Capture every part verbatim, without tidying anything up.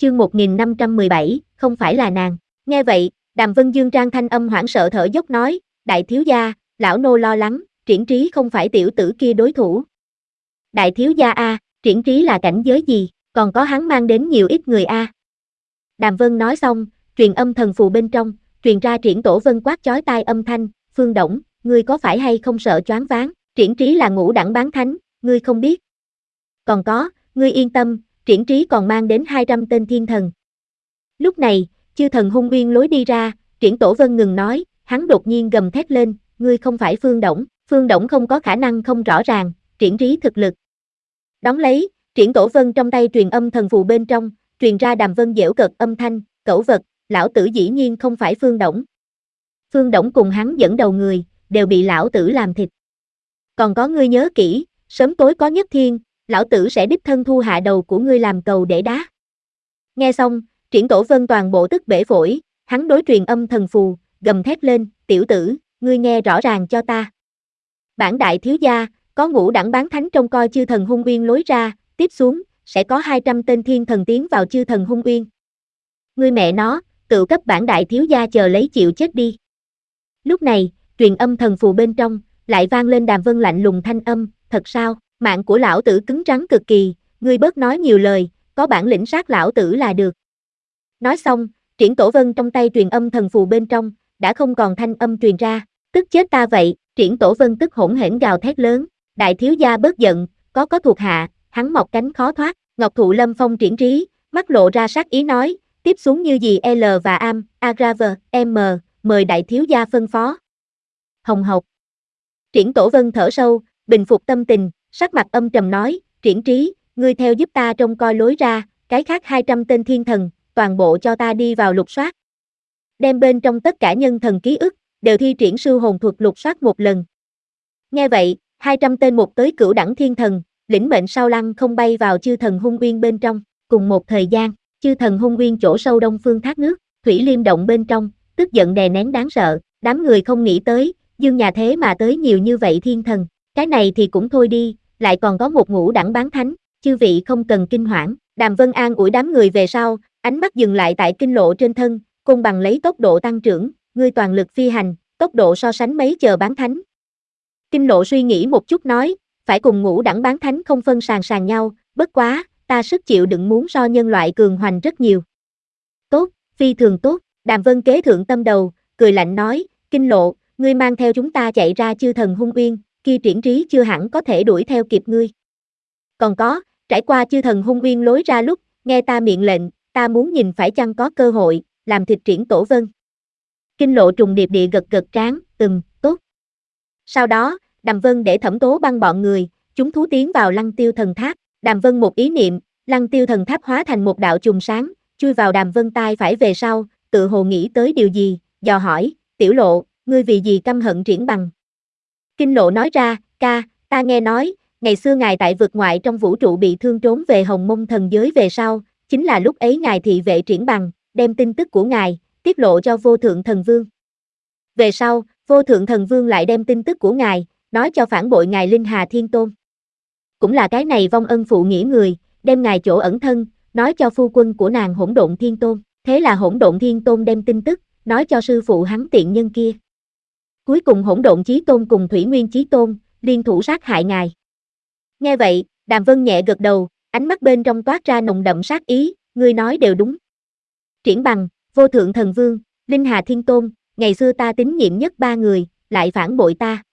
chương một nghìn năm trăm mười bảy, không phải là nàng. Nghe vậy, Đàm Vân Dương trang thanh âm hoảng sợ thở dốc nói, đại thiếu gia, lão nô lo lắng, Triển Trí không phải tiểu tử kia đối thủ. Đại thiếu gia a, Triển Trí là cảnh giới gì, còn có hắn mang đến nhiều ít người a. Đàm Vân nói xong, truyền âm thần phù bên trong, truyền ra Triển Tổ Vân quát chói tai âm thanh, Phương Đổng, ngươi có phải hay không sợ choáng váng, Triển Trí là ngũ đẳng bán thánh, ngươi không biết. Còn có, ngươi yên tâm, Triển Trí còn mang đến hai trăm tên thiên thần. Lúc này, chư thần hung uyên lối đi ra, Triển Tổ Vân ngừng nói, hắn đột nhiên gầm thét lên, ngươi không phải Phương Đổng, Phương Đổng không có khả năng không rõ ràng, Triển Trí thực lực. Đón lấy, Triển Tổ Vân trong tay truyền âm thần phù bên trong, truyền ra Đàm Vân giễu cợt âm thanh, cẩu vật, lão tử dĩ nhiên không phải Phương Đổng. Phương Đổng cùng hắn dẫn đầu người, đều bị lão tử làm thịt. Còn có ngươi nhớ kỹ, sớm tối có nhất thiên, lão tử sẽ đích thân thu hạ đầu của ngươi làm cầu để đá. Nghe xong, Triển Tổ Vân toàn bộ tức bể phổi, hắn đối truyền âm thần phù, gầm thét lên, tiểu tử, ngươi nghe rõ ràng cho ta. Bản đại thiếu gia, có ngũ đẳng bán thánh trông coi chư thần hung uyên lối ra, tiếp xuống, sẽ có hai trăm tên thiên thần tiến vào chư thần hung uyên. Ngươi mẹ nó, tự cấp bản đại thiếu gia chờ lấy chịu chết đi. Lúc này, truyền âm thần phù bên trong, lại vang lên Đàm Vân lạnh lùng thanh âm, thật sao, mạng của lão tử cứng rắn cực kỳ, ngươi bớt nói nhiều lời, có bản lĩnh sát lão tử là được. Nói xong, Triển Tổ Vân trong tay truyền âm thần phù bên trong, đã không còn thanh âm truyền ra, tức chết ta vậy, Triển Tổ Vân tức hỗn hển gào thét lớn, đại thiếu gia bớt giận, có có thuộc hạ, hắn mọc cánh khó thoát, Ngọc Thụ Lâm Phong Triển Trí, mắt lộ ra sát ý nói, tiếp xuống như gì L và Am, Agrave, M, mời đại thiếu gia phân phó. Hồng hộc. Triển Tổ Vân thở sâu, bình phục tâm tình, sắc mặt âm trầm nói, Triển Trí, ngươi theo giúp ta trông coi lối ra, cái khác hai trăm tên thiên thần, toàn bộ cho ta đi vào lục soát. Đem bên trong tất cả nhân thần ký ức, đều thi triển sư hồn thuật lục soát một lần. Nghe vậy, hai trăm tên một tới cửu đẳng thiên thần, lĩnh mệnh sao lăng không bay vào chư thần hung uyên bên trong, cùng một thời gian, chư thần hung uyên chỗ sâu đông phương thác nước, thủy liêm động bên trong, tức giận đè nén đáng sợ, đám người không nghĩ tới, dương nhà thế mà tới nhiều như vậy thiên thần, cái này thì cũng thôi đi, lại còn có một ngũ đẳng bán thánh, chư vị không cần kinh hoảng. Đàm Vân an ủi đám người về sau, ánh mắt dừng lại tại kinh lộ trên thân, côn bằng lấy tốc độ tăng trưởng, ngươi toàn lực phi hành, tốc độ so sánh mấy chờ bán thánh. Kinh lộ suy nghĩ một chút nói, phải cùng ngũ đẳng bán thánh không phân sàn sàn nhau, bất quá, ta sức chịu đựng muốn so nhân loại cường hoành rất nhiều. Tốt, phi thường tốt, Đàm Vân kế thượng tâm đầu, cười lạnh nói, kinh lộ, ngươi mang theo chúng ta chạy ra chư thần hung uyên, kia Triển Trí chưa hẳn có thể đuổi theo kịp ngươi. Còn có, trải qua chư thần hung uyên lối ra lúc, nghe ta miệng lệnh, ta muốn nhìn phải chăng có cơ hội, làm thịt Triển Tổ Vân. Kinh lộ trùng điệp địa gật gật trán, ừm, tốt. Sau đó, Đàm Vân để Thẩm Tố Băng bọn người, chúng thú tiến vào Lăng Tiêu Thần Tháp, Đàm Vân một ý niệm, Lăng Tiêu Thần Tháp hóa thành một đạo chùm sáng, chui vào Đàm Vân tai phải về sau, tự hồ nghĩ tới điều gì, dò hỏi, tiểu lộ, ngươi vì gì căm hận Triển Bằng. Kinh lộ nói ra, ca, ta nghe nói, ngày xưa ngài tại vực ngoại trong vũ trụ bị thương trốn về Hồng Mông thần giới về sau, chính là lúc ấy ngài thị vệ Triển Bằng, đem tin tức của ngài, tiết lộ cho vô thượng thần vương. Về sau, vô thượng thần vương lại đem tin tức của ngài, nói cho phản bội ngài Linh Hà Thiên Tôn. Cũng là cái này vong ân phụ nghĩa người, đem ngài chỗ ẩn thân, nói cho phu quân của nàng Hỗn Độn Thiên Tôn, thế là Hỗn Độn Thiên Tôn đem tin tức, nói cho sư phụ hắn tiện nhân kia. Cuối cùng Hỗn Độn Chí Tôn cùng Thủy Nguyên Chí Tôn, liên thủ sát hại ngài. Nghe vậy, Đàm Vân nhẹ gật đầu, ánh mắt bên trong toát ra nồng đậm sát ý, ngươi nói đều đúng. Triển Bằng, vô thượng thần vương, Linh Hà Thiên Tôn, ngày xưa ta tín nhiệm nhất ba người, lại phản bội ta.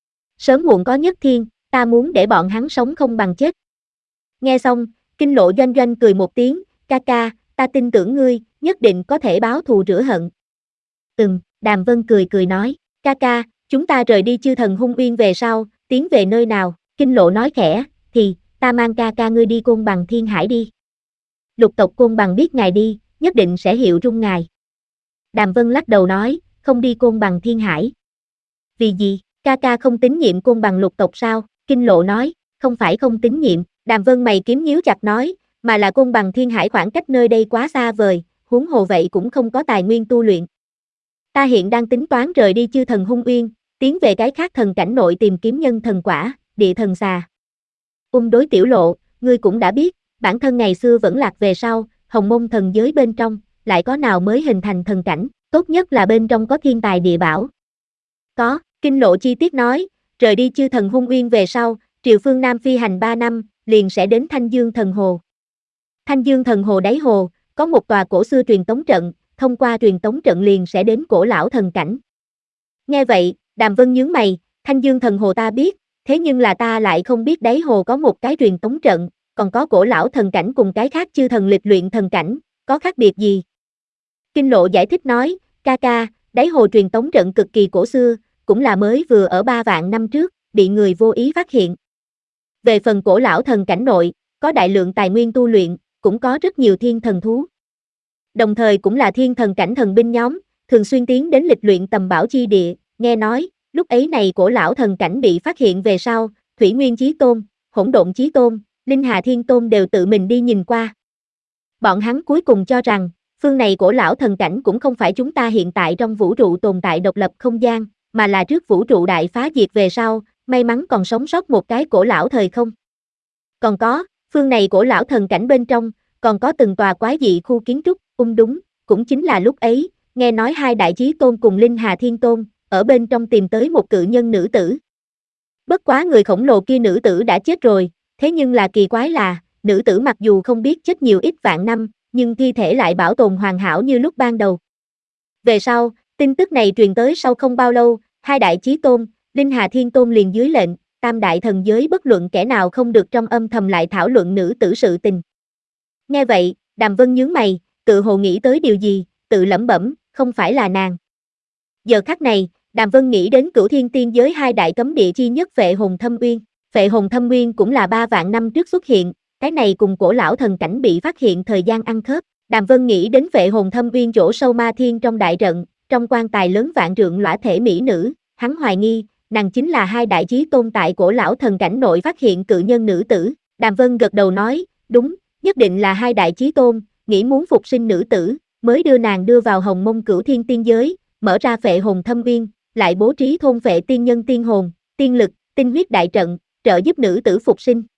Sớm muộn có nhất thiên, ta muốn để bọn hắn sống không bằng chết. Nghe xong, Kinh lộ doanh doanh cười một tiếng, ca ca, ta tin tưởng ngươi, nhất định có thể báo thù rửa hận. Ừm, Đàm Vân cười cười nói, ca ca, chúng ta rời đi chư thần hung uyên về sau, tiến về nơi nào? Kinh lộ nói khẽ, thì, ta mang ca ca ngươi đi Côn Bằng Thiên Hải đi. Lục tộc Côn Bằng biết ngài đi, nhất định sẽ hiệu trung ngài. Đàm Vân lắc đầu nói, không đi Côn Bằng Thiên Hải. Vì gì, ca ca không tín nhiệm Côn Bằng lục tộc sao? Kinh lộ nói, không phải không tín nhiệm, Đàm Vân mày kiếm nhíu chặt nói, mà là Côn Bằng Thiên Hải khoảng cách nơi đây quá xa vời, huống hồ vậy cũng không có tài nguyên tu luyện. Ta hiện đang tính toán rời đi chư thần hung uyên, tiến về cái khác thần cảnh nội tìm kiếm nhân thần quả, địa thần xà. Ung đối tiểu lộ, ngươi cũng đã biết, bản thân ngày xưa vẫn lạc về sau, hồng môn thần giới bên trong, lại có nào mới hình thành thần cảnh, tốt nhất là bên trong có thiên tài địa bảo. Có, Kinh Lộ chi tiết nói, rời đi chư thần hung uyên về sau, triều phương Nam phi hành ba năm, liền sẽ đến Thanh Dương thần hồ. Thanh Dương thần hồ đáy hồ, có một tòa cổ xưa truyền tống trận, thông qua truyền tống trận liền sẽ đến cổ lão thần cảnh. Nghe vậy, Đàm Vân nhướng mày, Thanh Dương thần hồ ta biết, thế nhưng là ta lại không biết đáy hồ có một cái truyền tống trận, còn có cổ lão thần cảnh cùng cái khác chư thần lịch luyện thần cảnh, có khác biệt gì? Kinh Lộ giải thích nói, ca ca, đáy hồ truyền tống trận cực kỳ cổ xưa, cũng là mới vừa ở ba vạn năm trước, bị người vô ý phát hiện. Về phần cổ lão thần cảnh nội, có đại lượng tài nguyên tu luyện, cũng có rất nhiều thiên thần thú. Đồng thời cũng là thiên thần cảnh thần binh nhóm, thường xuyên tiến đến lịch luyện tầm bảo chi địa, nghe nói, lúc ấy này cổ lão thần cảnh bị phát hiện về sau, Thủy Nguyên Chí Tôn, Hỗn Độn Chí Tôn, Linh Hà Thiên Tôn đều tự mình đi nhìn qua. Bọn hắn cuối cùng cho rằng, phương này cổ lão thần cảnh cũng không phải chúng ta hiện tại trong vũ trụ tồn tại độc lập không gian, mà là trước vũ trụ đại phá diệt về sau, may mắn còn sống sót một cái cổ lão thời không. Còn có, phương này cổ lão thần cảnh bên trong, còn có từng tòa quái dị khu kiến trúc, ung đúng, cũng chính là lúc ấy, nghe nói hai đại chí tôn cùng Linh Hà Thiên Tôn, ở bên trong tìm tới một cự nhân nữ tử. Bất quá người khổng lồ kia nữ tử đã chết rồi, thế nhưng là kỳ quái là, nữ tử mặc dù không biết chết nhiều ít vạn năm, nhưng thi thể lại bảo tồn hoàn hảo như lúc ban đầu. Về sau, tin tức này truyền tới sau không bao lâu, hai đại chí tôn, Linh Hà Thiên Tôn liền dưới lệnh, tam đại thần giới bất luận kẻ nào không được trong âm thầm lại thảo luận nữ tử sự tình. Nghe vậy, Đàm Vân nhướng mày, tự hồ nghĩ tới điều gì, tự lẩm bẩm, không phải là nàng. Giờ khắc này, Đàm Vân nghĩ đến Cửu Thiên Tiên giới hai đại cấm địa chi nhất Phệ Hồn Thâm Uyên. Phệ Hồn Thâm Uyên cũng là ba vạn năm trước xuất hiện, cái này cùng cổ lão thần cảnh bị phát hiện thời gian ăn khớp. Đàm Vân nghĩ đến Phệ Hồn Thâm Uyên chỗ sâu ma thiên trong đại trận, trong quan tài lớn vạn trượng lõa thể mỹ nữ, hắn hoài nghi, nàng chính là hai đại chí tôn tại cổ lão thần cảnh nội phát hiện cự nhân nữ tử. Đàm Vân gật đầu nói, đúng, nhất định là hai đại chí tôn, nghĩ muốn phục sinh nữ tử, mới đưa nàng đưa vào Hồng Mông Cửu Thiên Tiên giới, mở ra Phệ Hồn Thâm Uyên, lại bố trí thôn phệ tiên nhân tiên hồn, tiên lực, tinh huyết đại trận, trợ giúp nữ tử phục sinh.